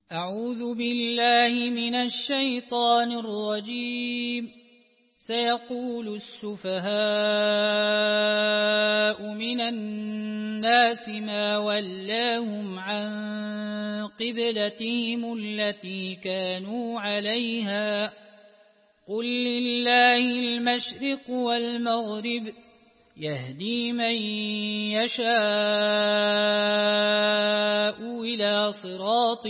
أعوذ بالله من الشيطان الرجيم. سيقول السفهاء من الناس ما ولاهم عن قبلتهم التي كانوا عليها قل لله المشرق والمغرب يهدي من يشاء إلى صراط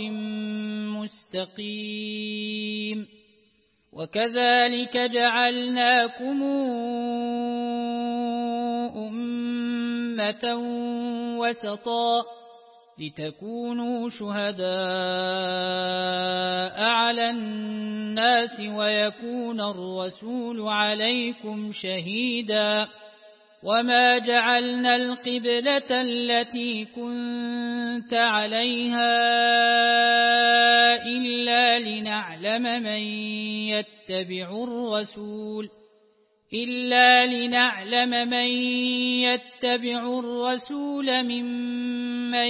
مستقيم. وكذلك جعلناكم أمة وسطا لتكونوا شهداء على الناس ويكون الرسول عليكم شهيدا. وما جعلنا القبلة التي كنت عليها إلا لنعلم من يتبع الرسول ممن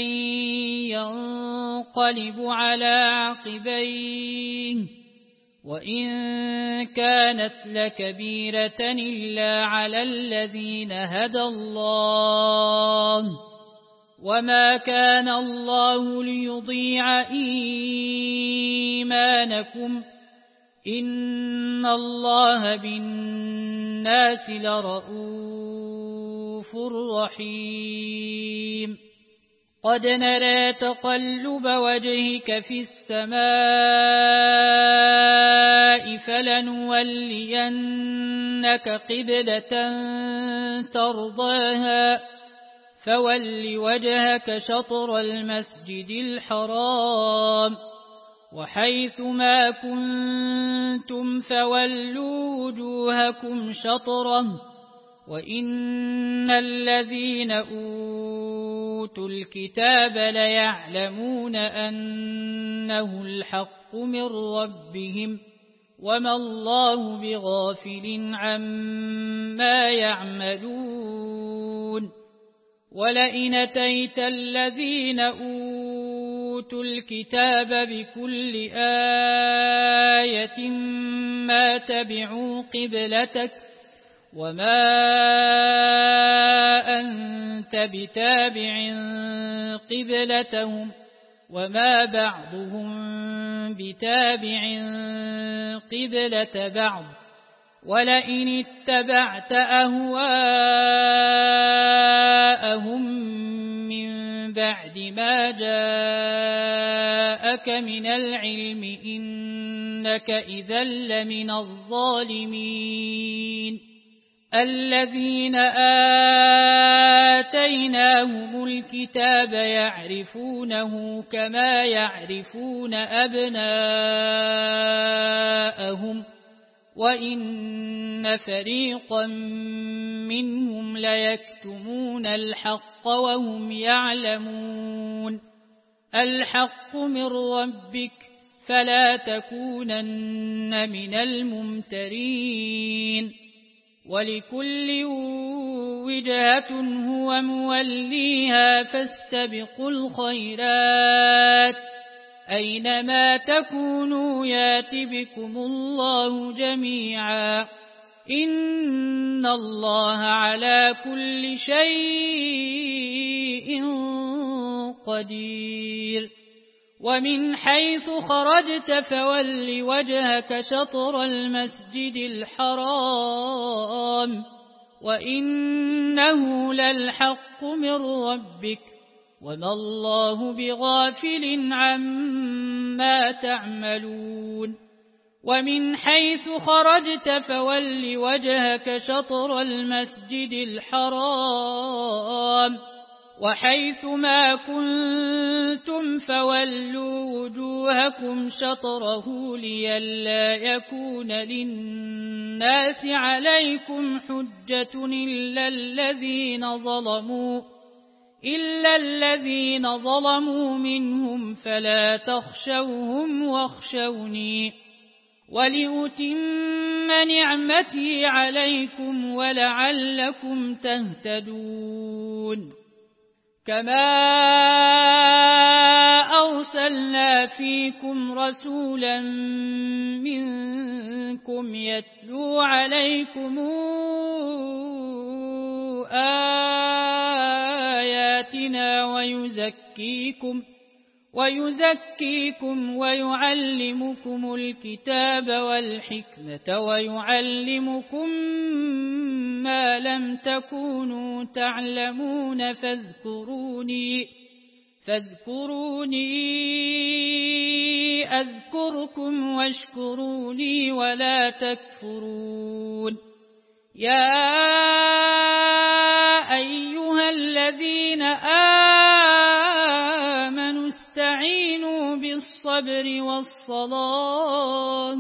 ينقلب على عقبيه وإن كانت لكبيرة إلا على الذين هدى الله وما كان الله ليضيع إيمانكم إن الله بالناس لرءوف رحيم. قد نرى تقلب وجهك في السماء فلنولينك قبلة ترضاها فول وجهك شطر المسجد الحرام وحيث ما كنتم فولوا وجوهكم شطره وإن الذين أوتوا الكتاب ليعلمون أنه الحق من ربهم وما الله بغافل عما يعملون. ولئن أتيت الذين أوتوا الكتاب بكل آية ما تبعوا قبلتك وما أنت بتابع قبلتهم وما بعضهم بتابع قبلة بعض ولئن اتبعت أهواءهم من بعد ما جاءك من العلم إنك إذا لمن الظالمين. الذين آتيناهم الكتاب يعرفونه كما يعرفون أبناءهم وإن فريقا منهم ليكتمون الحق وهم يعلمون. الحق من ربك فلا تكونن من الممترين. ولكل وجهة هو موليها فاستبقوا الخيرات أينما تكونوا يات بكم الله جميعا إن الله على كل شيء قدير. ومن حيث خرجت فول وجهك شطر المسجد الحرام وإنه للحق من ربك وما الله بغافل عما تعملون. ومن حيث خرجت فول وجهك شطر المسجد الحرام وحيث ما كنتم فولوا وجوهكم شطره لئلا يكون للناس عليكم حجة إلا الذين ظلموا منهم فلا تخشوهم واخشوني ولأتم نعمتي عليكم ولعلكم تهتدون. كما أرسلنا فيكم رسولا منكم يتلو عليكم آياتنا ويزكيكم ويعلمكم الكتاب والحكمة ويعلمكم ما لم تكونوا تعلمون فاذكروني أذكركم واشكروني ولا تكفرون. يا أيها الذين آمنوا استعينوا بالصبر والصلاة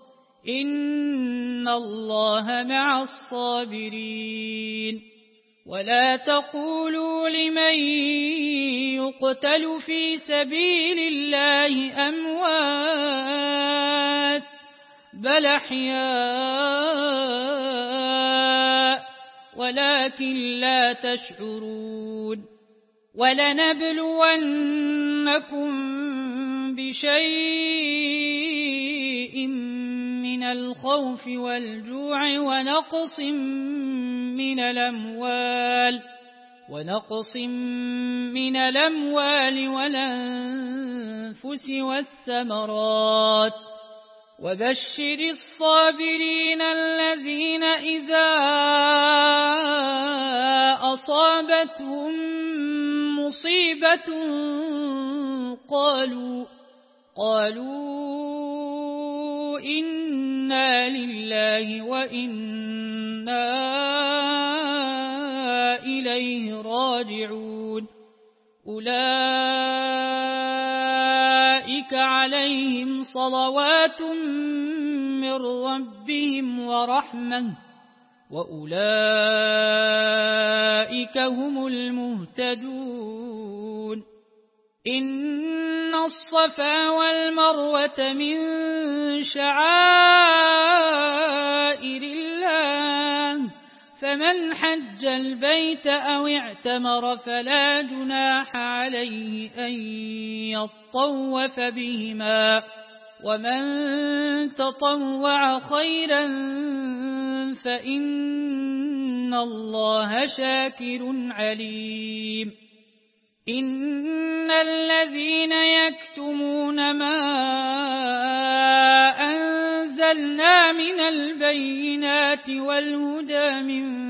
إن الله مع الصابرين. ولا تقولوا لمن يقتل في سبيل الله أموات بل أحياء ولكن لا تشعرون. ولنبلونكم بشيء من الخوف والجوع ونقص من الأموال والأنفس والثمرات. وبشر الصابرين الذين إذا أصابتهم مصيبة قالوا إنا لله وإنا إليه راجعون. أولئك عليهم صلوات من ربهم ورحمة وأولئك هم المهتدون. إن الصفا والمروة من شعائر الله فمن حج البيت أو اعتمر فلا جناح عليه أن يطوف بهما ومن تطوع خيرا فإن الله شاكر عليم. إن الذين يكتمون ما أنزلنا من البينات والهدى من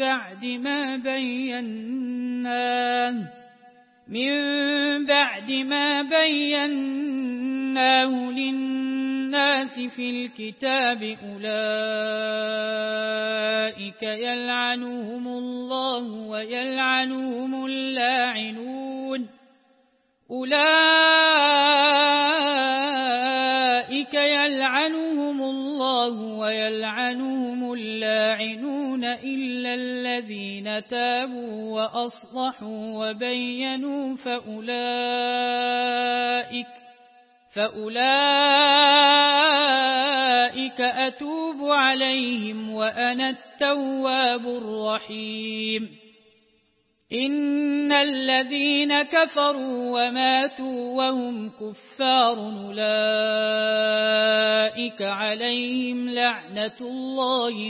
بعد ما بيناه للناس في الكتاب أولئك يلعنهم الله ويلعنهم اللاعنون. إلا الذين تابوا وأصلحوا وبينوا فأولئك أتوب عليهم وأنا التواب الرحيم. إن الذين كفروا وماتوا وهم كفار أولئك عليهم لعنة الله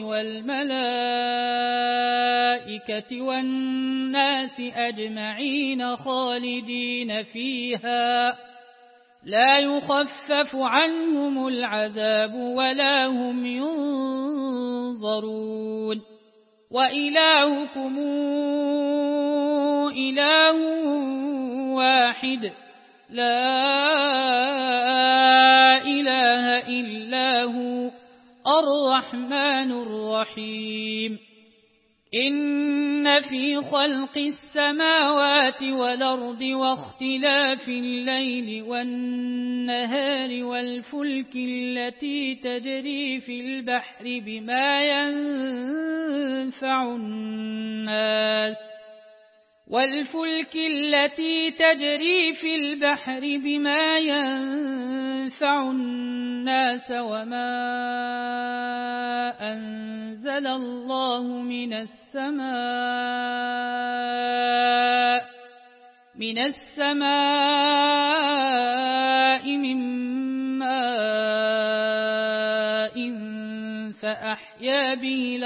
والملائكة والناس أجمعين خالدين فيها لا يخفف عنهم العذاب ولا هم ينظرون. وإلهكم إله واحد لا إله إلا هو الرحمن الرحيم. إن في خلق السماوات والأرض واختلاف الليل والنهار والفلك التي تجري في البحر بما ينفع الناس وما أنزل الله من السماء من السماء من ماء فأحيا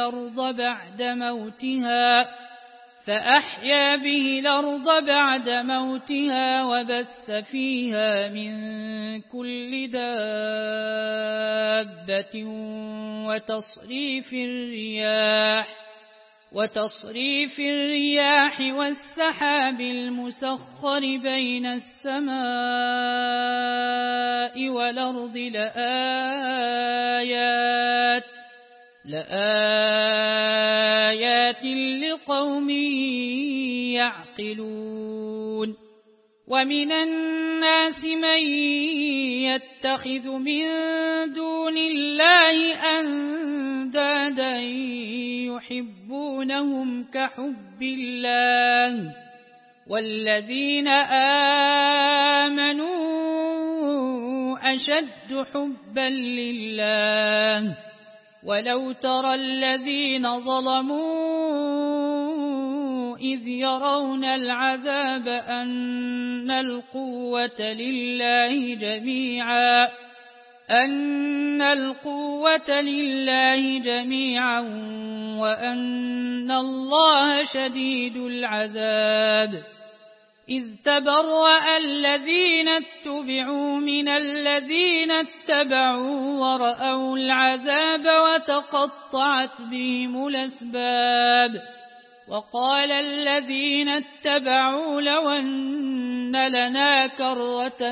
به الأرض بعد موتها وبث فيها من كل دابة وتصريف الرياح والسحاب المسخر بين السماء والأرض لآيات لقوم يعقلون ومن الناس من يتخذ من دون الله أندادا يحبونهم كحب الله والذين آمنوا أشد حبا لله ولو ترى الذين ظلموا إذ يرون العذاب أن القوة لله جميعا وأن الله شديد العذاب إذ تبرأ الذين اتبعوا من الذين اتبعوا ورأوا العذاب وتقطعت بهم الأسباب وقال الذين اتبعوا لو أن لنا كرة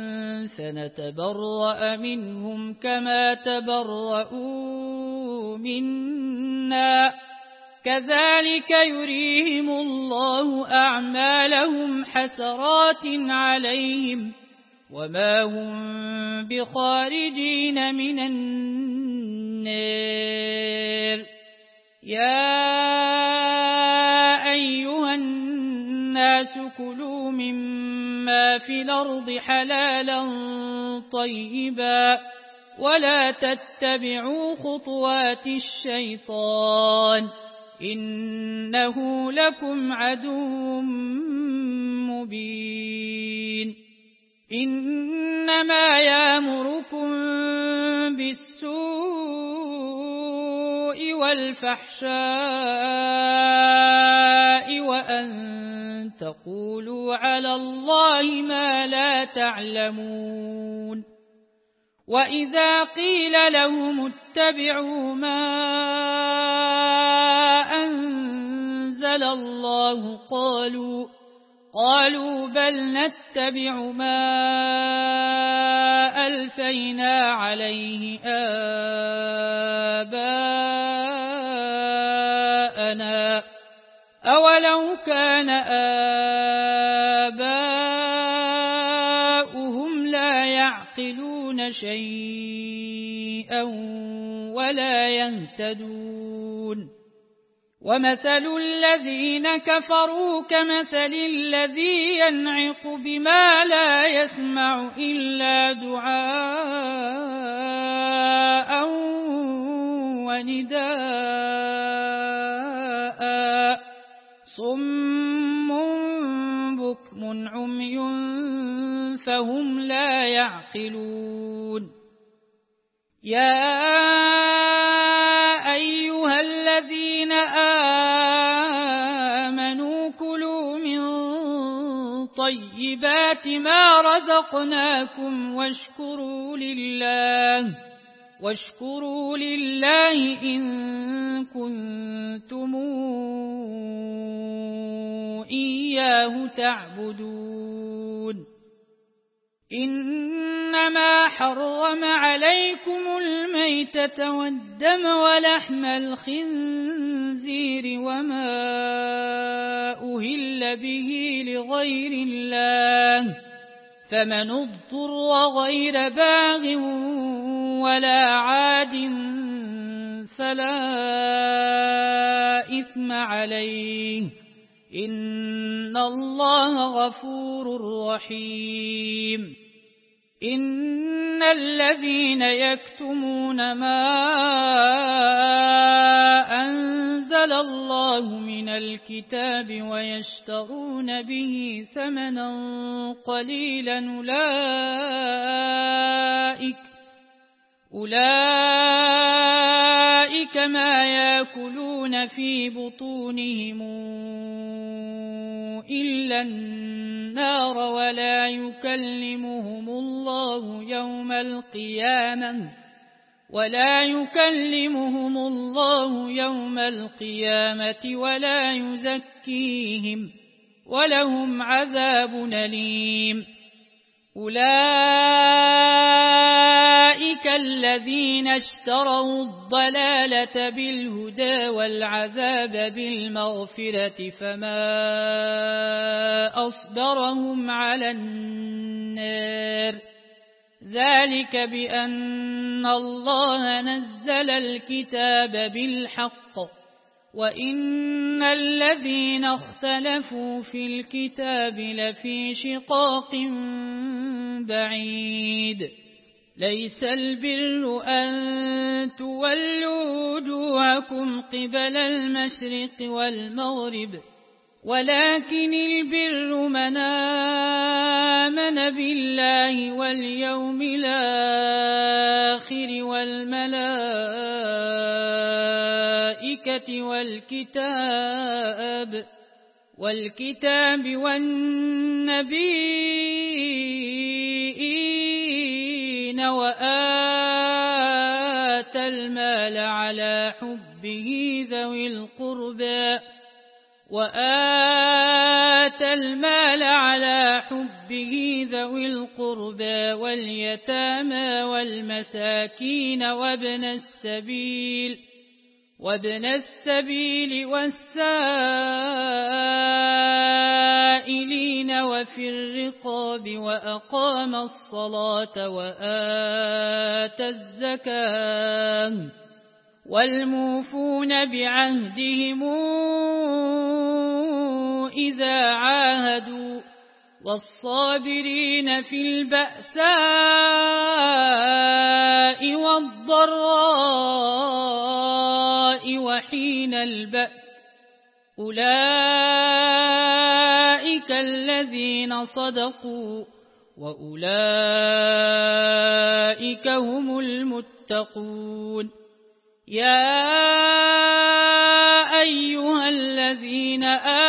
فنتبرأ منهم كما تبرؤوا منا كذلك يريهم الله أعمالهم حسرات عليهم وما هم بخارجين من النار يا أيها الناس كلوا مما في الأرض حلالا طيبا ولا تتبعوا خطوات الشيطان إنه لكم عدو مبين إنما يأمركم بالسوء والفحشاء وأن تقولوا على الله ما لا تعلمون وإذا قيل لهم اتبعوا ما أنزل الله قالوا بل نتبع ما ألفينا عليه آباءنا أولو كان آباؤهم لا يعقلون شيئا ولا يهتدون ومثل الذين كفروا كمثل الذي ينعق بما لا يسمع إلا دعاء ونداء صم بكم عمي فهم لا يعقلون يا أيها الذين آمنوا كلوا من طيبات ما رزقناكم واشكروا لله إن كنتم إياه تعبدون إنما حرم عليكم الميتة والدم ولحم الخنزير وما أهل به لغير الله فمن اضطر غير باغ ولا عاد فلا إثم عليه إن الله غفور رحيم إن الذين يكتمون ما أنزل الله من الكتاب ويشترون به ثمنا قليلا أولئك ما يأكلون في بطونهم إلا النار ولا يكلمهم الله يوم القيامة ولا يزكيهم ولهم عذاب أليم. أولئك الذين اشتروا الضلالة بالهدى والعذاب بالمغفرة فما أصبرهم على النار ذلك بأن الله نزل الكتاب بالحق وإن الذين اختلفوا في الكتاب لفي شقاق بعيد. ليس البر أن تولوا وجوهكم قبل المشرق والمغرب ولكن البر من آمن بالله واليوم الآخر والملائكة والكتاب والنبيين وآتى المال على حبه ذوي القربى واليتامى والمساكين وابن السبيل والسائلين وفي الرقاب وأقام الصلاة وآتى الزكاة والموفون بعهدهم إذا عاهدوا والصابرين في البأساء والضراء وحين البأس أولئك الذين صدقوا وأولئك هم المتقون. يا أيها الذين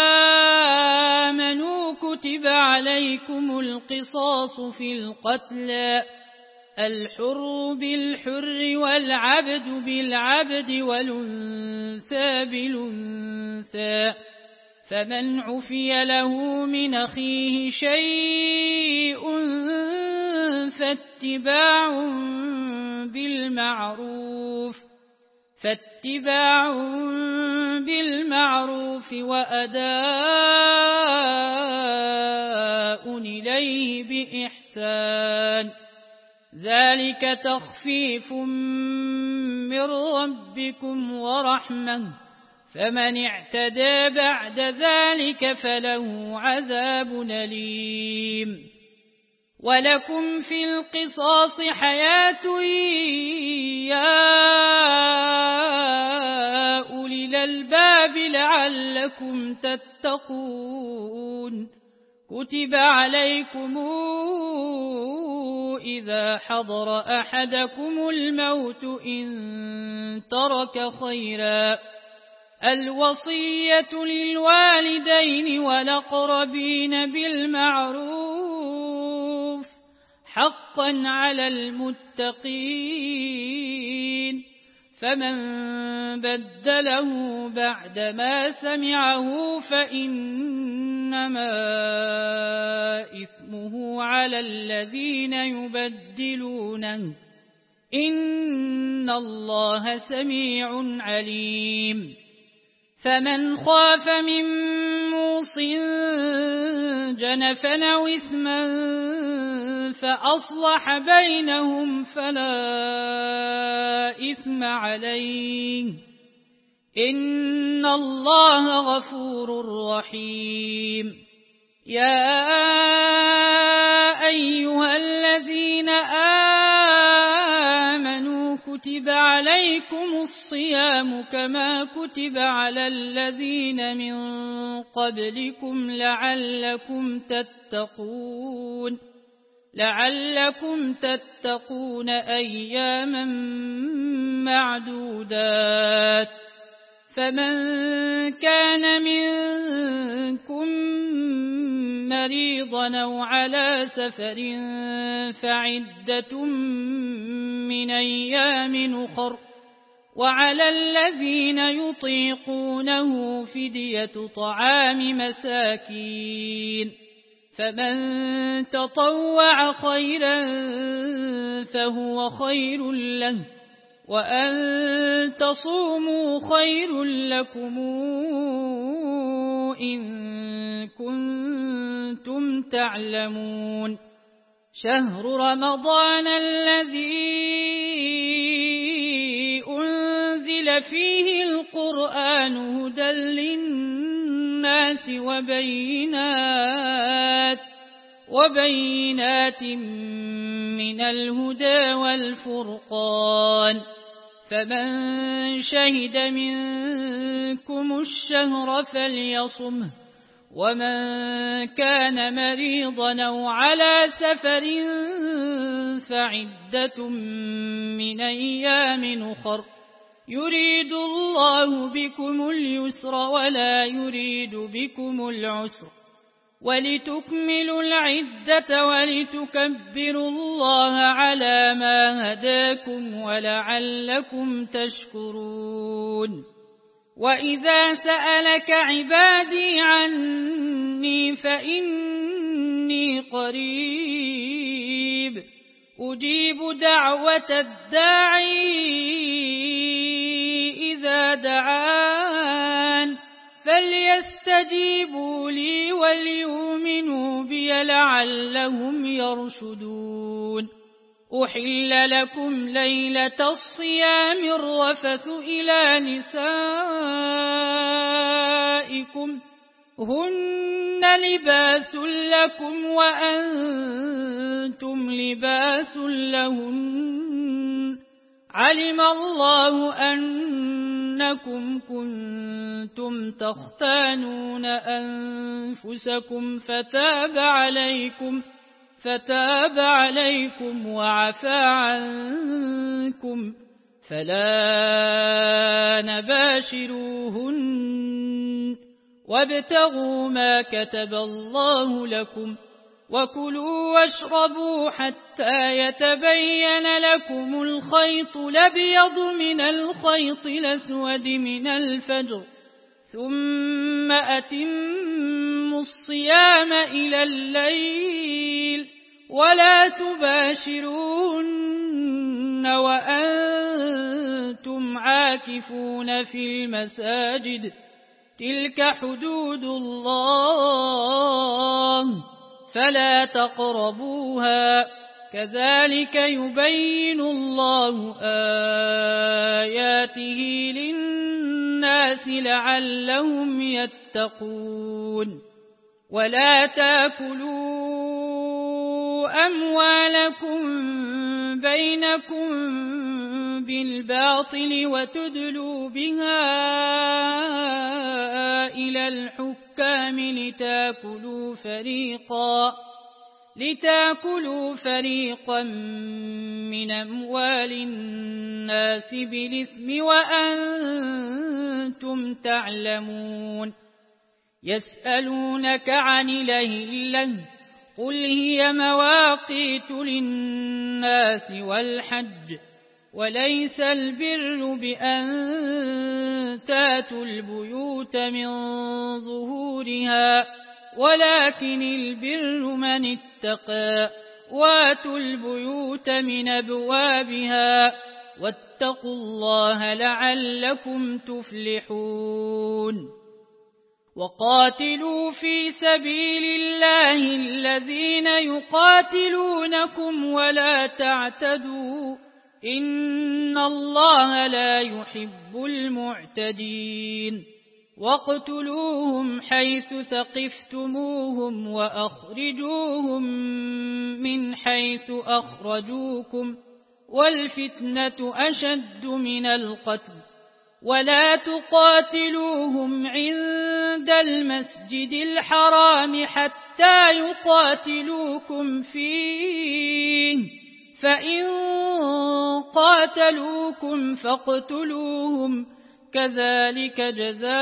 آمنوا كتب عليكم القصاص في القتلى الحر بالحر والعبد بالعبد والأنثى بالأنثى فمن عفي له من أخيه شيء فاتباع بالمعروف وأداء إليه بإحسان ذلك تخفيف من ربكم ورحمة فمن اعتدى بعد ذلك فله عذاب أليم. ولكم في القصاص حياة يا أولي الألباب لعلكم تتقون. كتب عليكم إذا حضر أحدكم الموت إن ترك خيرا الوصية للوالدين والأقربين بالمعروف حقا على المتقين فمن بدله بعدما سمعه فإنما إثمه على الذين يبدلونه إن الله سميع عليم. فمن خاف من موص جنفا أو إثما فأصلح بينهم فلا إثم عليه إن الله غفور رحيم. يا أيها الذين آمنوا كتب عليكم الصيام كما كتب على الذين من قبلكم لعلكم تتقون أياما معدودات. فمن كان منكم مريضا أو على سفر فعدة من أيام أخر، وعلى الذين يطيقونه فدية طعام مساكين، فمن تطوع خيرا فهو خير له، وأن تصوموا خير لكم إن كنتم تعلمون. شهر رمضان الذي أنزل فيه القرآن هدى للناس وبينات من الهدى والفرقان، فمن شهد منكم الشهر فليصمه، ومن كان مريضا أو على سفر فعدة من أيام أخر، يريد الله بكم اليسر ولا يريد بكم العسر، ولتكملوا العدة ولتكبروا الله على ما هداكم ولعلكم تشكرون. وإذا سألك عبادي عني فإني قريب أجيب دعوة الداعي إذا دعان، فليستجيبوا لي وليؤمنوا بي لعلهم يرشدون. أحل لكم ليلة الصيام الرفث إلى نسائكم هن لباس لكم وأنتم لباس لهن، علم الله أنكم كنتم تختانون أنفسكم فتاب عليكم وعفى عنكم، فلا نباشروهن وابتغوا ما كتب الله لكم، وكلوا واشربوا حتى يتبين لكم الخيط الأبيض من الخيط الأسود من الفجر، ثم أتموا الصيام إلى الليل، ولا تباشروهن وأنتم عاكفون في المساجد، تلك حدود الله فلا تقربوها، كذلك يبين الله آياته للناس لعلهم يتقون. ولا تأكلوا أموالكم بينكم بالباطل وتدلوا بها إلى الحكام لتأكلوا فريقا من أموال الناس بالإثم وأنتم تعلمون. يسألونك عن الأهلة قل هي مواقيت للناس والحج، وليس البر بأن تاتوا البيوت من ظهورها، ولكن البر من اتقى، واتوا البيوت من أبوابها، واتقوا الله لعلكم تفلحون. وقاتلوا في سبيل الله الذين يقاتلونكم ولا تعتدوا، إن الله لا يحب المعتدين. واقتلوهم حيث ثقفتموهم وأخرجوهم من حيث أخرجوكم، والفتنة أشد من القتل ولا تقاتلوهم عند المسجد الحرام حتى يقاتلوكم فيه فإن قاتلوكم فاقتلوهم كذلك جزاء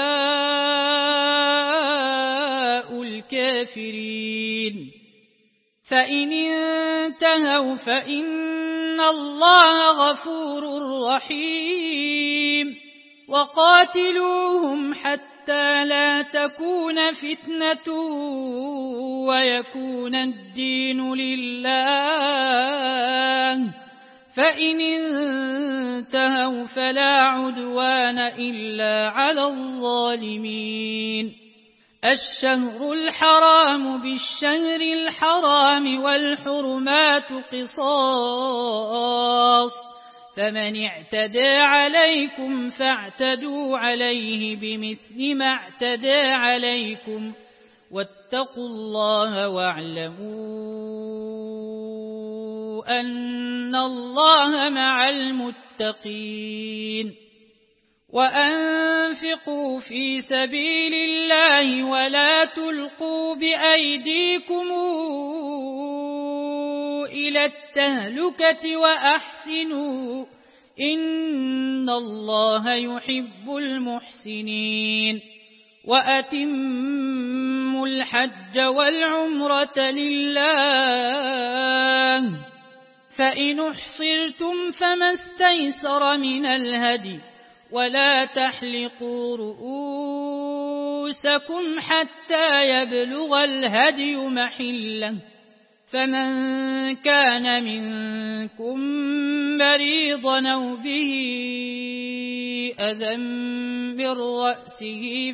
الكافرين فإن انتهوا فإن الله غفور رحيم وقاتلوهم حتى لا تكون فتنة ويكون الدين لله فإن انتهوا فلا عدوان إلا على الظالمين الشهر الحرام بالشهر الحرام والحرمات قصاص فمن اعتدى عليكم فاعتدوا عليه بمثل ما اعتدى عليكم واتقوا الله واعلموا أن الله مع المتقين وأنفقوا في سبيل الله ولا تلقوا بأيديكم إلى التهلكة وأحسنوا إن الله يحب المحسنين وأتموا الحج والعمرة لله فإن احصرتم فما استيسر من الهدي ولا تحلقوا رؤوسكم حتى يبلغ الهدي محله فمن كان منكم مريضا أو به أذى من رأسه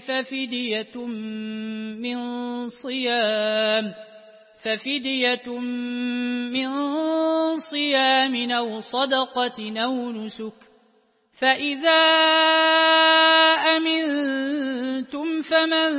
ففدية من صيام أو صدقة أو نسك فإذا أمنتم فمن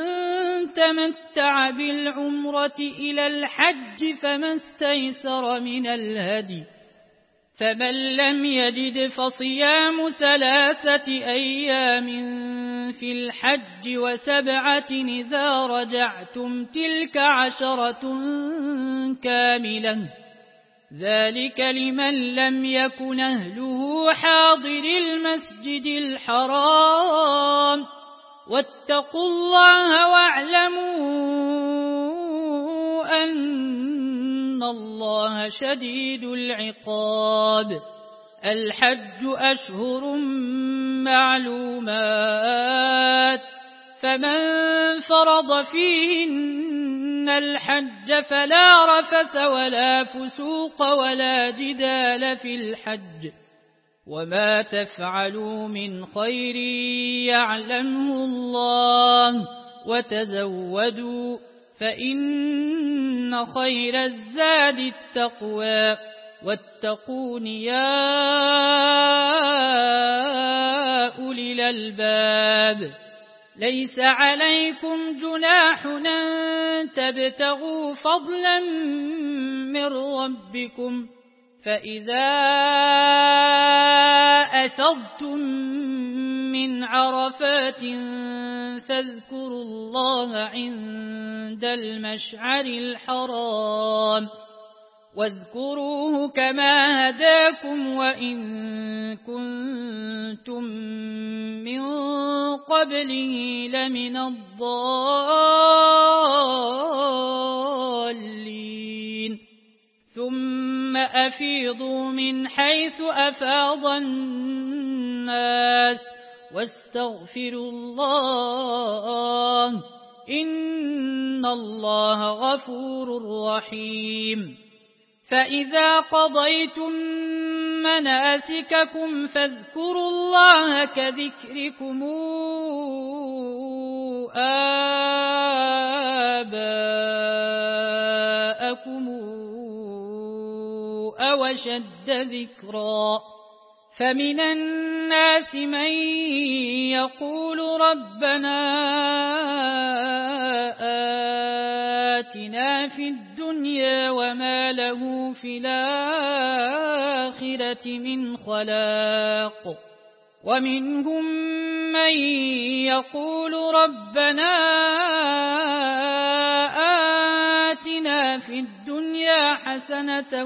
تمتع بالعمرة إلى الحج فما استيسر من الهدي فمن لم يجد فصيام 3 أيام في الحج و7 إذا رجعتم تلك 10 كاملة ذلك لمن لم يكن أهله حاضر المسجد الحرام واتقوا الله واعلموا أن الله شديد العقاب الحج أشهر معلومات فمن فرض فيهن الحج فلا رفث ولا فسوق ولا جدال في الحج وما تفعلوا من خير يعلمه الله وتزودوا فإن خير الزاد التقوى واتقون يا أولي الألباب ليس عليكم جناح أن تبتغوا فضلا من ربكم فإذا أفضتم من عرفات فاذكروا الله عند المشعر الحرام واذكروه كما هداكم وإن كنتم من قبله لمن الضالين ثم أفيضوا من حيث أفاض الناس واستغفروا الله إن الله غفور رحيم فإذا قضيتم مناسككم فاذكروا الله كذكركم آباءكم أو أشد ذكرا فمن الناس من يقول ربنا آتنا في الدنيا وما له في الآخرة الآخرة من خلاق ومنهم من يقول ربنا آتنا في الدنيا حسنة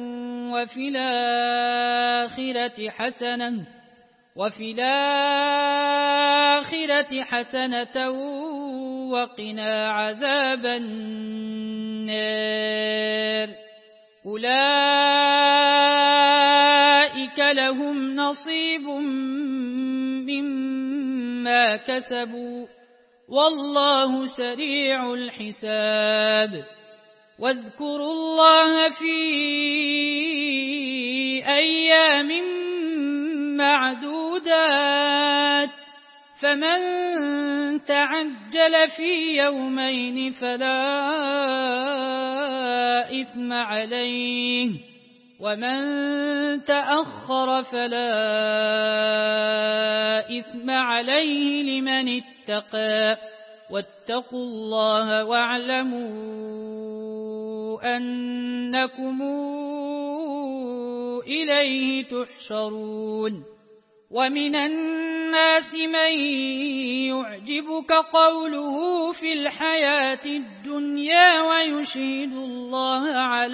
وفي الآخرة حسنة وقنا عذاب النار أولئك لهم نصيب مما كسبوا والله سريع الحساب واذكروا الله في أيام معدودات فمن تعجل في يومين فلا إثم عليه ومن تأخر فلا إثم عليه لمن اتقى واتقوا الله واعلموا أنكم إليه تحشرون ومن الناس من يعجبك قوله في الحياة الدنيا ويشهد الله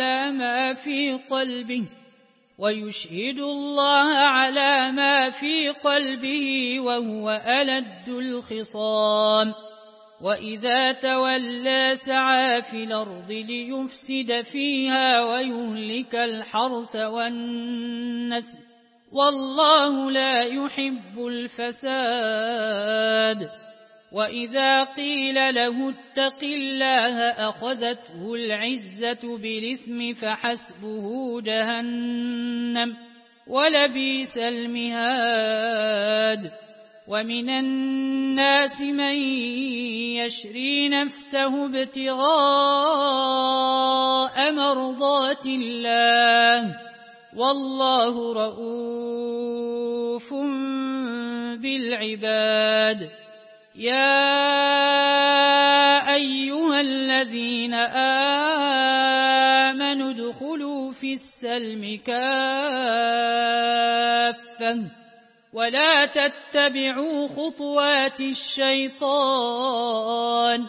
على ما في قلبه وهو ألد الخصام وإذا تولى سعى في الأرض ليفسد فيها ويهلك الحرث والنسل والله لا يحب الفساد وإذا قيل له اتق الله أخذته العزة بالإثم فحسبه جهنم ولبئس المهاد ومن الناس من يشري نفسه ابتغاء مرضات الله والله رؤوف بالعباد يا أيها الذين آمنوا ادخلوا في السلم كافة ولا تتبعوا خطوات الشيطان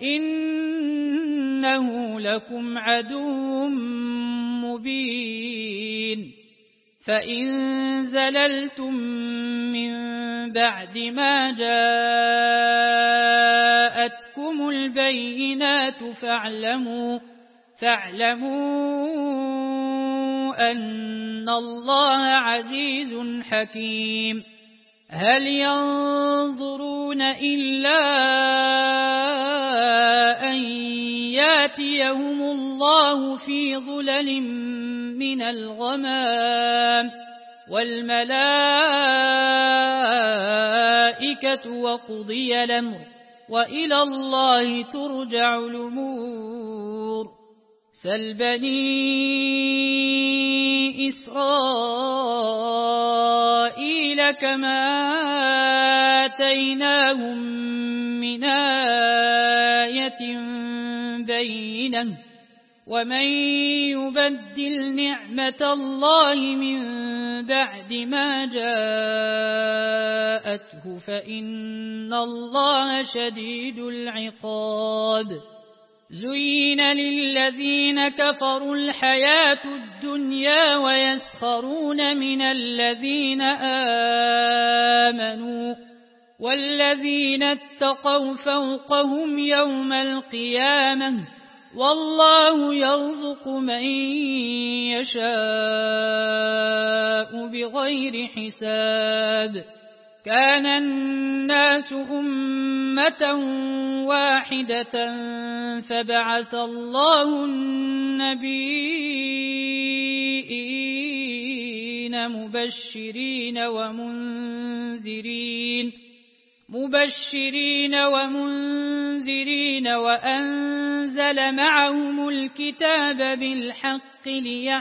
إنه لكم عدو مبين فإن زللتم من بعد ما جاءتكم البينات فاعلموا أن الله عزيز حكيم هل ينظرون إلا أن ياتيهم الله في ظلل من الغمام والملائكة وقضي الأمر وإلى الله ترجع الأمور سل بني إسرائيل كما آتيناهم من آية بينة ومن يبدل نعمة الله من بعد ما جاءته فإن الله شديد العقاب زين للذين كفروا الحياة الدنيا ويسخرون من الذين آمنوا والذين اتقوا فوقهم يوم القيامة والله يرزق من يشاء بغير حساب كان الناس أمة واحدة فبعث الله النبيين مبشرين ومنذرين وأنزل معهم الكتاب بالحق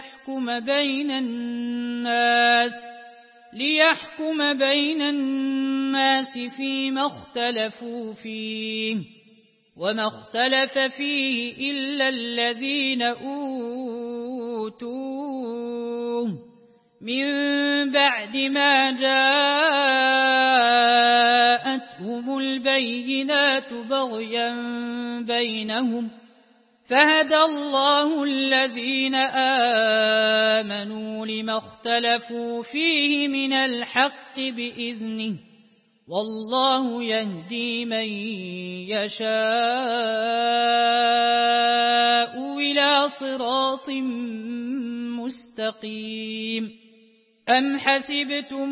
ليحكم بين الناس فيما اختلفوا فيه وما اختلف فيه إلا الذين أوتوه من بعد ما جاءتهم البينات بغيا بينهم فهدى الله الذين آمنوا لما اختلفوا فيه من الحق بإذنه والله يهدي من يشاء إلى صراط مستقيم أم حسبتم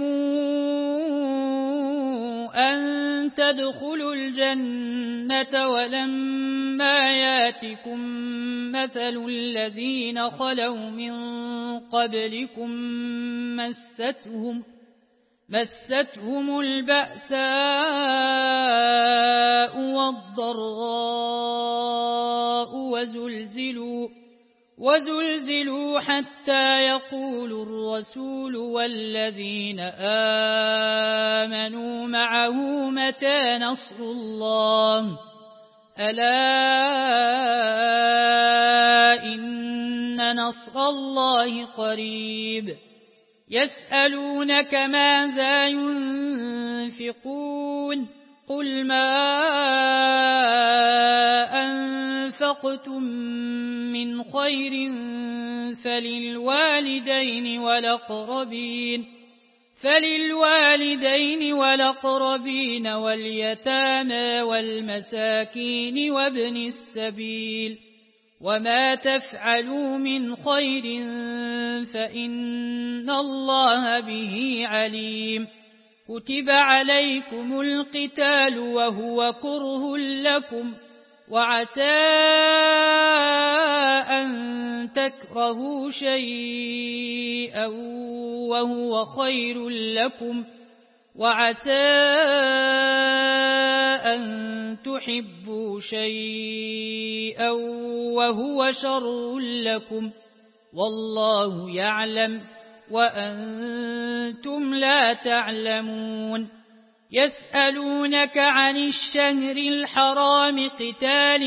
أن تدخلوا الجنة ولما ياتكم مثل الذين خلوا من قبلكم مستهم البأساء والضراء وزلزلوا حتى يقول الرسول والذين آمنوا معه متى نصر الله ألا إن نصر الله قريب يسألونك ماذا ينفقون قل ما أنفقتم من خير فللوالدين والأقربين واليتامى والمساكين وابن السبيل وما تفعلوا من خير فإن الله به عليم كتب عليكم القتال وهو كره لكم وعسى أن تكرهوا شيئا وهو خير لكم وعسى أن تحبوا شيئا وهو شر لكم والله يعلم وأنتم لا تعلمون يسألونك عن الشهر الحرام قتال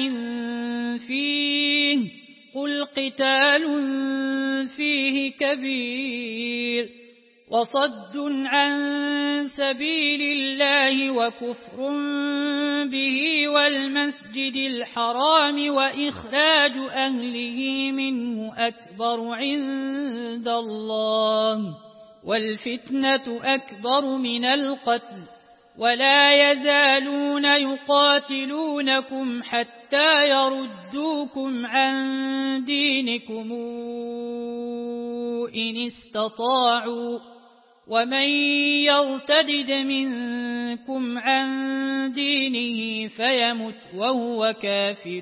فيه قل قتال فيه كبير وصد عن سبيل الله وكفر به والمسجد الحرام وإخراج أهله منه أكبر عند الله والفتنة أكبر من القتل ولا يزالون يقاتلونكم حتى يردوكم عن دينكم إن استطاعوا ومن يرتدد منكم عن دينه فيمت وهو كافر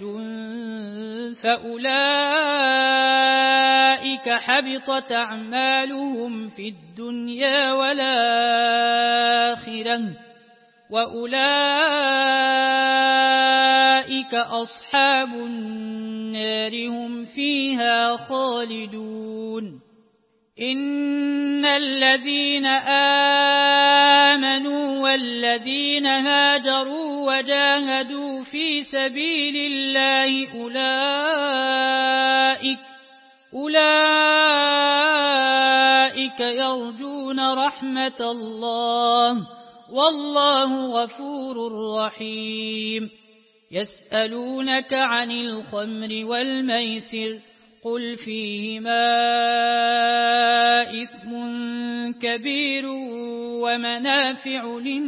فأولئك حبطت أعمالهم في الدنيا والآخرة وأولئك أصحاب النار هم فيها خالدون إن الذين آمنوا والذين هاجروا وجاهدوا في سبيل الله أولئك يرجون رحمة الله والله غفور رحيم يسألونك عن الخمر والميسر قل فيهما إثم كبير ومنافع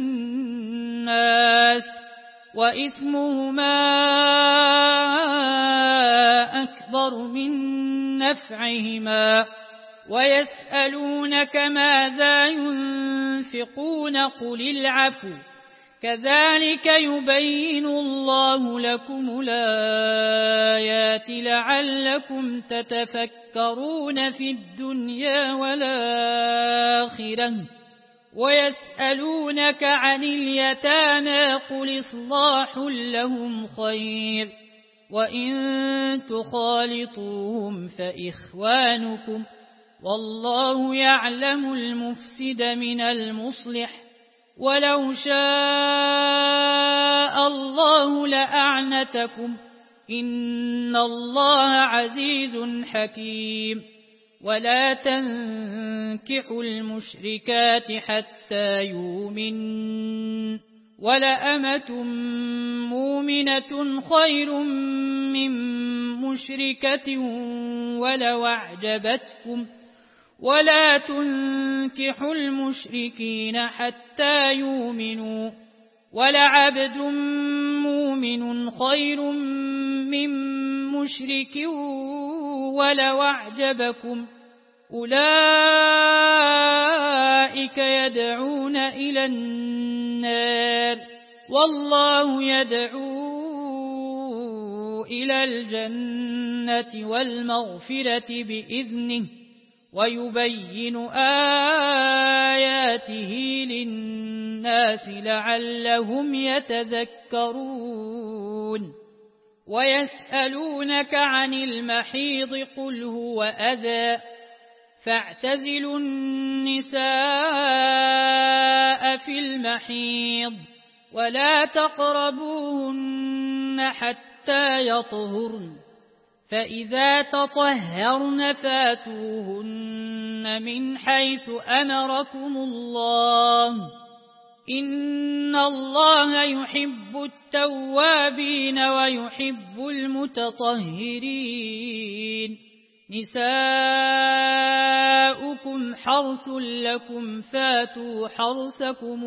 للناس وإثمهما أكبر من نفعهما ويسألونك ماذا ينفقون قل العفو كذلك يبين الله لكم الآيات لعلكم تتفكرون في الدنيا والآخرة ويسألونك عن اليتامى قل إصلاح لهم خير وإن تخالطوهم فإخوانكم والله يعلم المفسد من المصلح ولو شاء الله لأعنتكم إن الله عزيز حكيم ولا تنكحوا المشركات حتى يؤمنن ولأمة مؤمنة خير من مشركة ولو أعجبتكم ولا تنكحوا المشركين حتى يؤمنوا ولعبد مؤمن خير من مشرك ولو أعجبكم أولئك يدعون إلى النار والله يدعو إلى الجنة والمغفرة بإذنه ويبين آياته للناس لعلهم يتذكرون ويسألونك عن المحيض قل هو أذى فاعتزلوا النساء في المحيض ولا تقربوهن حتى يطهرن فإذا تطهرن فاتوهن من حيث أمركم الله إن الله يحب التوابين ويحب المتطهرين نساؤكم حرث لكم فاتوا حرثكم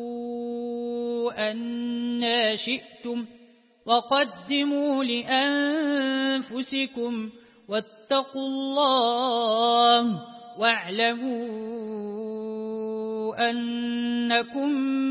أنى شئتم وقدموا لأنفسكم واتقوا الله واعلموا أنكم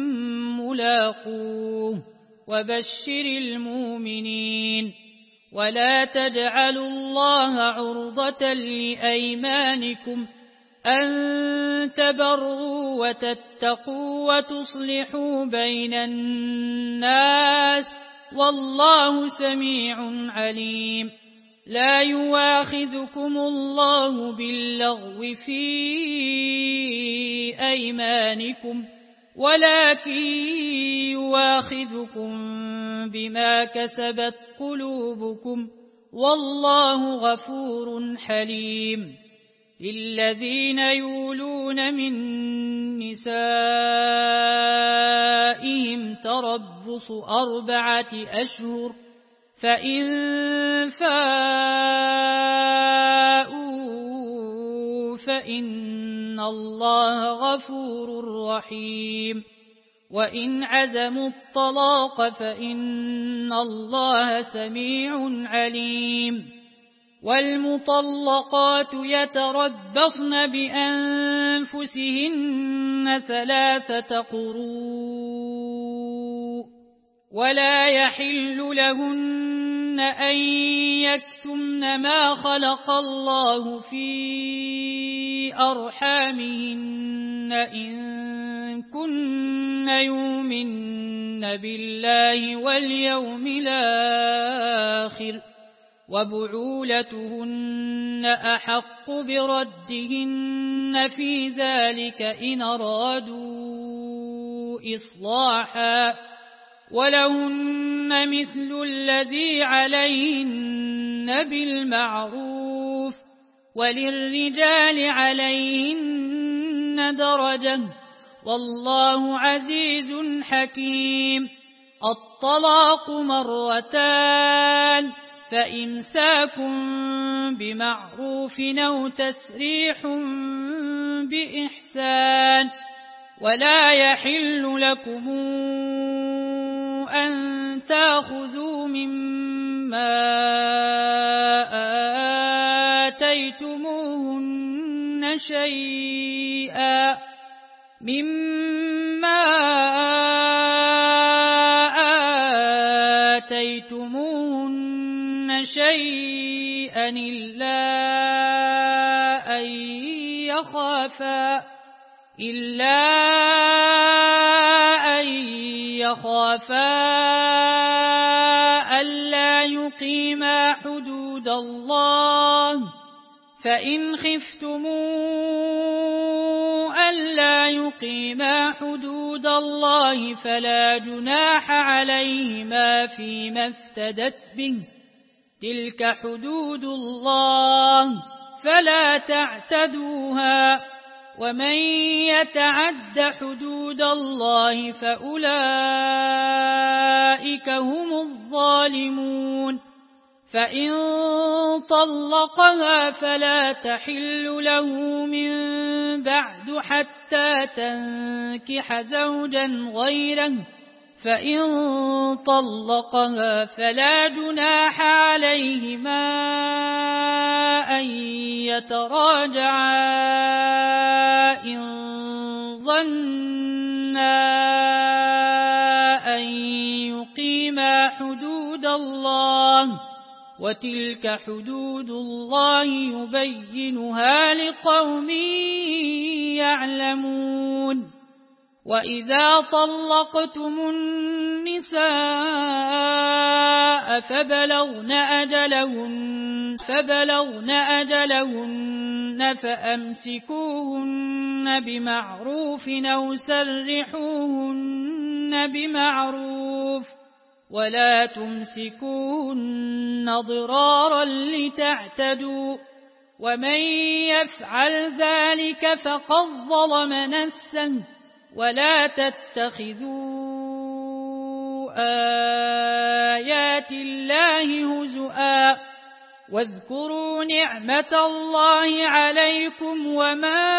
ملاقوه وبشر المؤمنين ولا تجعلوا الله عرضة لأيمانكم أن تبروا وتتقوا وتصلحوا بين الناس والله سميع عليم لا يواخذكم الله باللغو في أيمانكم ولكن يواخذكم بما كسبت قلوبكم والله غفور حليم للذين يولون من نسائهم تربص 4 أشهر فإن فاءوا فإن الله غفور رحيم وإن عزموا الطلاق فإن الله سميع عليم والمطلقات يتربصن بأنفسهن 3 قروء ولا يحل لهن أن يكتمن ما خلق الله في أرحامهن إن كن يؤمن بالله واليوم الآخر وبعولتهن أحق بردهن في ذلك إن أرادوا إصلاحا ولهن مثل الذي عليهن بالمعروف وللرجال عليهن درجة والله عزيز حكيم الطلاق 2 فإمساك بمعروف أو تسريح بإحسان ولا يحل لكم أن تأخذوا مما آتيتموهن شيئا إلا أن يخافا ألا يقيما حدود الله فإن خفتموا ألا يقيما حدود الله فلا جناح عليهما فيما افتدت به تلك حدود الله فلا تعتدوها ومن يتعد حدود الله فأولئك هم الظالمون فإن طلقها فلا تحل له من بعد حتى تنكح زوجا غيره فإن طلقها فلا جناح عليهما أن يتراجعا إن ظنا أن يقيما حدود الله وتلك حدود الله يبينها لقوم يعلمون وإذا طلقتم النساء فبلغن أجلهن فأمسكوهن بمعروف أو سرحوهن بمعروف ولا تمسكوهن ضرارا لتعتدوا ومن يفعل ذلك فقد ظلم نفسه ولا تتخذوا آيات الله هزؤا واذكروا نعمة الله عليكم وما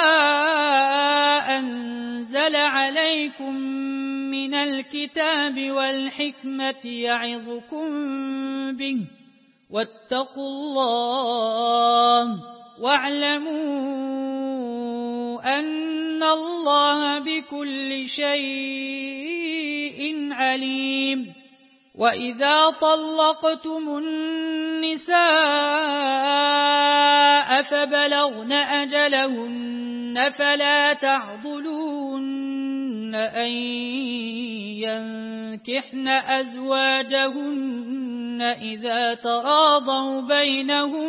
أنزل عليكم من الكتاب والحكمة يعظكم به واتقوا الله واعلموا أن الله بكل شيء عليم وإذا طلقتم النساء فبلغن أجلهن فلا تعضلوهن أن ينكحن أزواجهن إذا تراضوا بينهم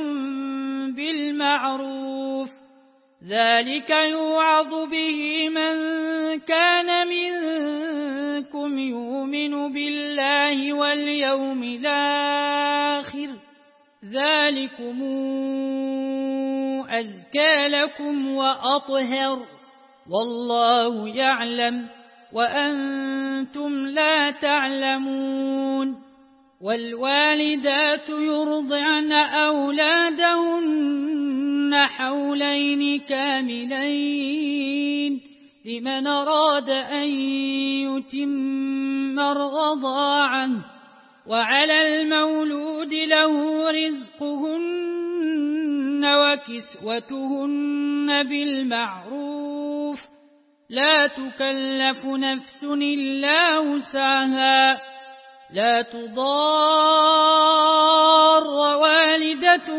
بالمعروف ذلك يوعظ به من كان منكم يؤمن بالله واليوم الآخر ذلكم أزكى لكم وأطهر والله يعلم وأنتم لا تعلمون والوالدات يرضعن أولادهن حولين كاملين لمن أراد أن يتم الرضاعة وعلى المولود له رزقهن وكسوتهن بالمعروف لا تكلف نفس إلا وسعها لا تضار والدة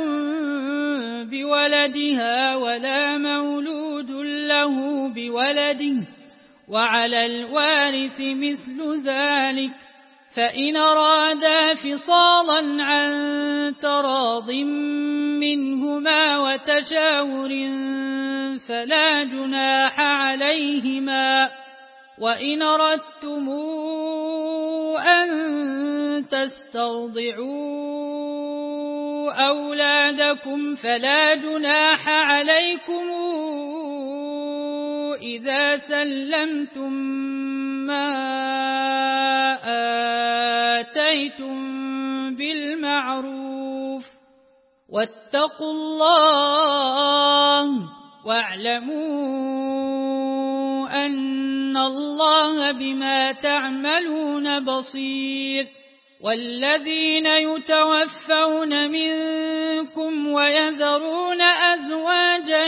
بولدها ولا مولود له بولده وعلى الوارث مثل ذلك فإن أرادا فصالا عن تراض منهما وتشاور فلا جناح عليهما وإن أردتم أن تسترضعوا أولادكم فلا جناح عليكم إذا سلمتم ما آتيتم بالمعروف واتقوا الله واعلموا أن الله بما تعملون بصير والذين يتوفون منكم ويذرون أزواجا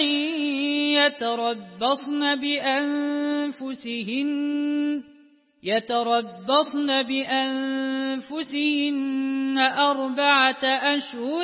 يتربصن بأنفسهن 4 أشهر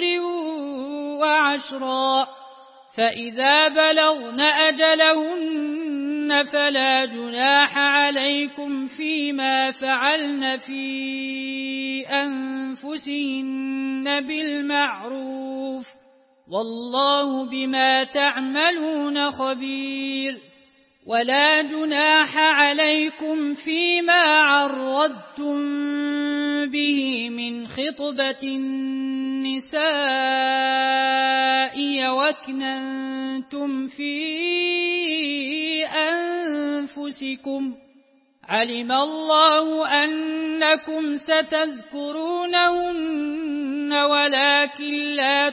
وعشرا فإذا بلغن أجلهن فلا جناح عليكم فيما فعلن في أنفسهن بالمعروف والله بما تعملون خبير ولا جناح عليكم فيما عرضتم به من خطبة النساء واكننتم في أنفسكم علم الله أنكم ستذكرونهن ولكن لا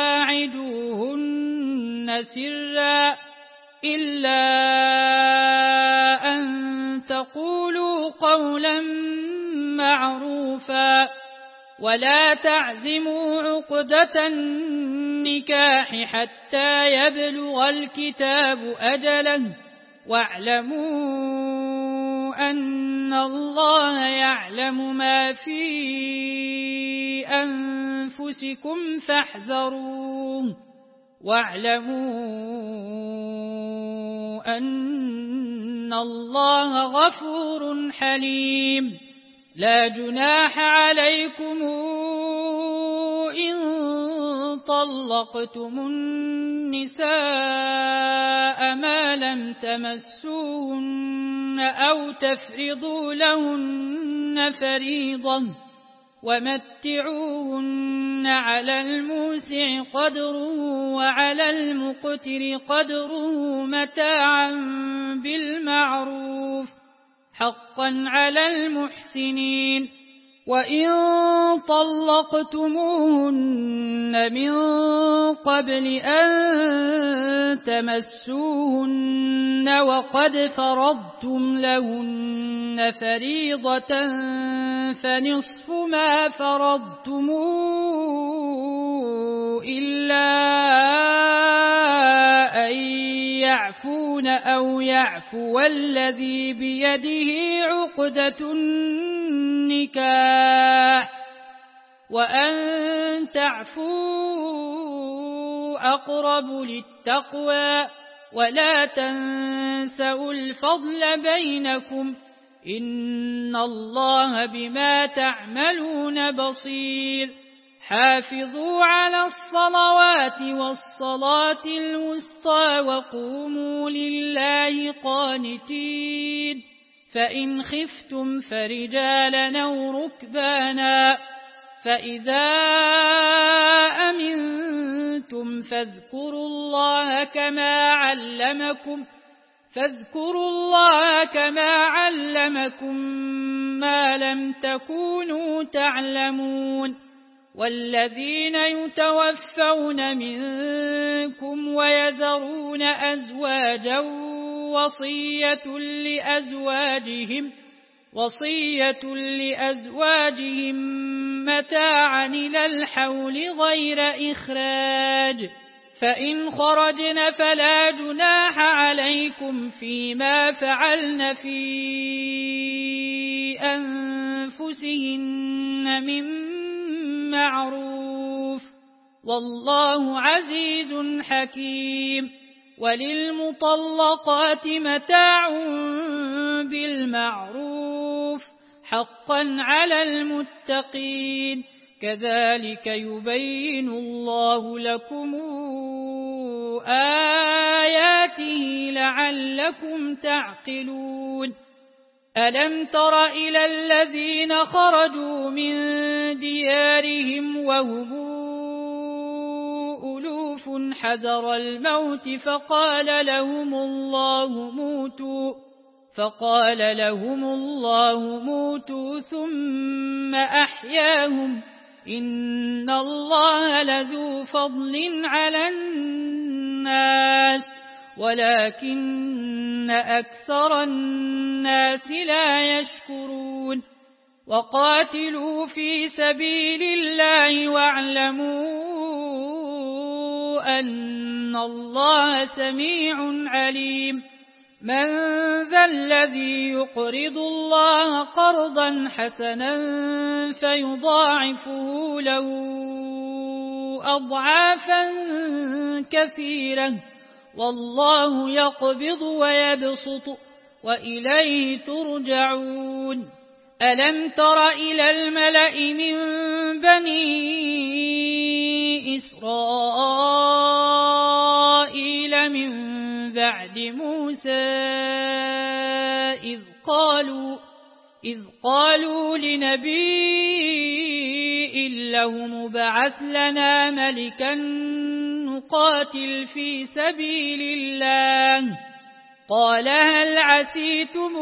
تواعدوهن سرا إلا أن تقولوا قولا معروفا ولا تعزموا عقدة النكاح حتى يبلغ الكتاب أجله واعلموا أن الله يعلم ما في أنفسكم فاحذروه واعلموا أن الله غفور حليم لا جناح عليكم إن طلقتم النساء ما لم تمسوهن أو تفرضوا لهن فريضة ومتعوهن على الموسع قدره وعلى المقتر قدره متاعا بالمعروف حقا على المحسنين وإن طلقتموهن من قبل أن تمسوهن وقد فرضتم لهن فريضة فنصف ما فرضتم إلا أن يعفون أو يعفو الذي بيده عقدة النكاح وأن تعفوا أقرب للتقوى ولا تنسوا الفضل بينكم إن الله بما تعملون بصير حافظوا على الصلوات والصلاة الوسطى وقوموا لله قانتين فإن خفتم فرجالا أو ركبانا فإذا أمنتم فاذكروا الله كما علمكم ما لم تكونوا تعلمون والذين يتوفون منكم ويذرون أزواجا وصية لأزواجهم متاعا إلى الحول غير إخراج فإن خرجن فلا جناح عليكم فيما فعلن في أنفسهن من معروف والله عزيز حكيم وللمطلقات متاع بالمعروف حقا على المتقين كذلك يبين الله لكم آياته لعلكم تعقلون ألم تر إلى الذين خرجوا من ديارهم وهم ألوف حذر الموت فقال لهم الله موتوا ثم أحياهم إن الله لذو فضل على الناس ولكن أكثر الناس لا يشكرون وقاتلوا في سبيل الله واعلموا أن الله سميع عليم من ذا الذي يقرض الله قرضا حسنا فيضاعفه له أضعافا كثيرة والله يقبض ويبسط وإليه ترجعون ألم تر إلى الملأ من بني إسرائيل من بعد موسى إذ قالوا لنبي لهم ابعث لنا ملكا نقاتل في سبيل الله قال هل عسيتم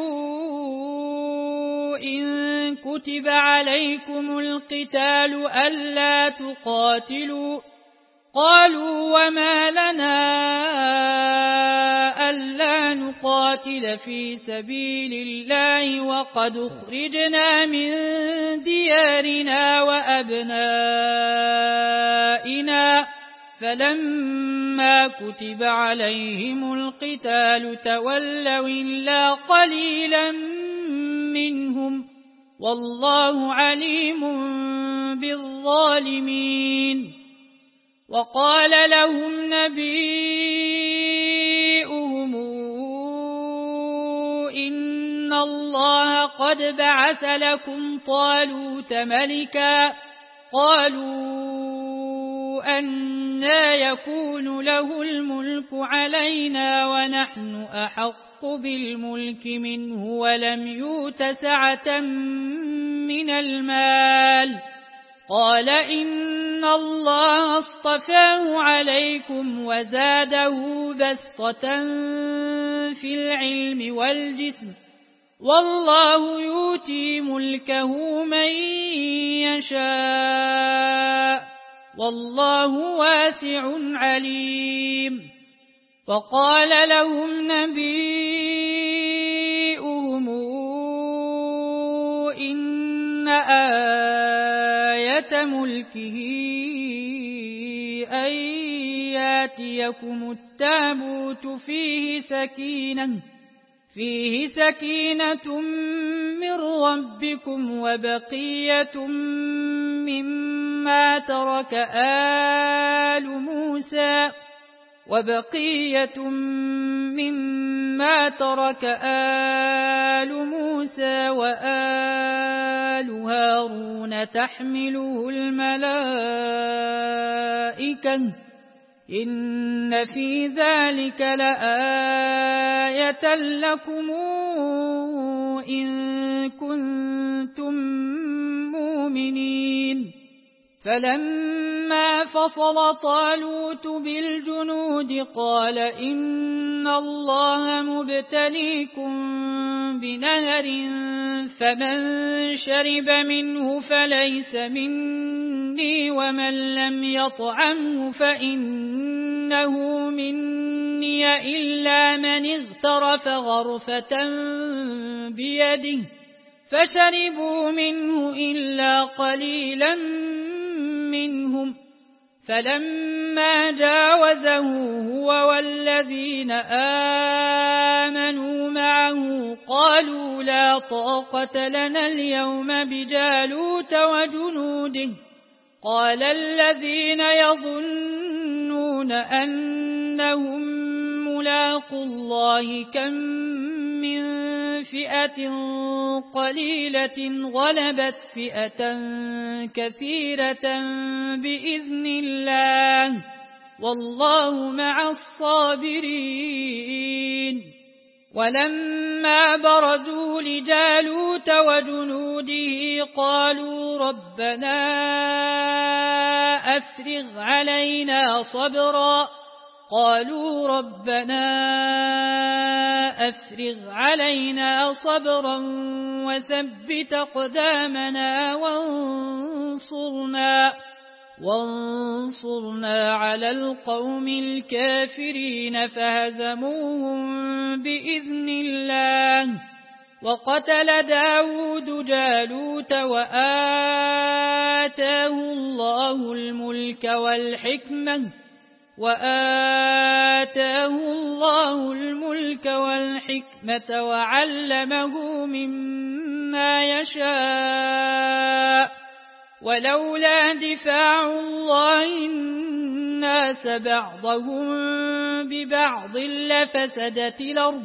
إن كتب عليكم القتال ألا تقاتلوا قالوا وما لنا ألا نقاتل في سبيل الله وقد أخرجنا من ديارنا وأبنائنا فلما كتب عليهم القتال تولوا إلا قليلا منهم والله عليم بالظالمين وقال لهم نبيئهم إن الله قد بعث لكم طالوت ملكا قالوا أنى يكون له الملك علينا ونحن أحق بالملك منه ولم يؤت سعة من المال قال إن الله اصطفاه عليكم وزاده بسطة في العلم والجسم والله يؤتي ملكه من يشاء والله واسع عليم وقال لهم نبيئهم إن آية ملكه أن ياتيكم التابوت فيه سكينة من ربكم وبقية مما ترك آل موسى وآل هارون تحمله الملائكة إن في ذلك لآية لكم إن كنتم مؤمنين فلما فصل طالوت بالجنود قال إن الله مبتليكم بنهر فمن شرب منه فليس مني ومن لم يطعمه فإنه مني إلا من اغترف غرفة بيده فشربوا منه إلا قليلا منهم فلما جاوزه هو والذين آمنوا معه قالوا لا طاقة لنا اليوم بجالوت وجنوده قال الذين يظنون أنهم ملاقو الله كم من فئة قليلة غلبت فئة كثيرة بإذن الله والله مع الصابرين ولما برزوا لجالوت وجنوده قالوا ربنا أفرغ علينا صبرا وثبت أقدامنا وانصرنا على القوم الكافرين فهزموهم بإذن الله وقتل داود جالوت وآتاه الله الملك والحكمة وعلمه مما يشاء ولولا دفاع الله الناس بعضهم ببعض لفسدت الأرض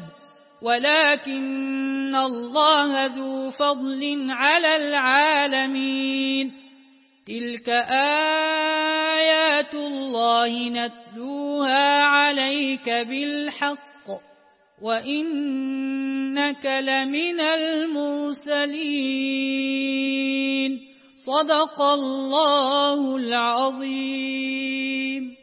ولكن الله ذو فضل على العالمين تلك آيات الله نتلوها عليك بالحق وإنك إنك لمن المرسلين. صدق الله العظيم.